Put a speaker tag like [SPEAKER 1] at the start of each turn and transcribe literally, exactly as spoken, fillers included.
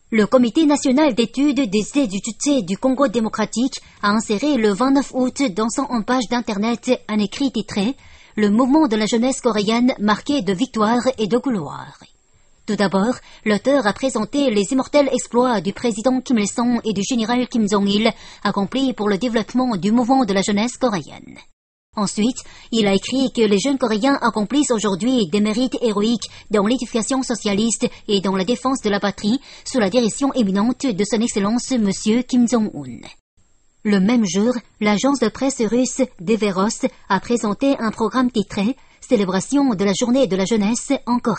[SPEAKER 1] Le Comité national d'études des études du Congo démocratique a inséré le vingt-neuf août dans son page d'internet un écrit titré « Le mouvement de la jeunesse coréenne marqué de victoire et de gloire ». Tout d'abord, l'auteur a présenté les immortels exploits du président Kim Il-sung et du général Kim Jong-il accomplis pour le développement du mouvement de la jeunesse coréenne. Ensuite, il a écrit que les jeunes Coréens accomplissent aujourd'hui des mérites héroïques dans l'éducation socialiste et dans la défense de la patrie sous la direction éminente de son Excellence M. Kim Jong-un. Le même jour, l'agence de presse russe Deveros a présenté un programme titré « Célébration de la journée de la jeunesse en Corée ».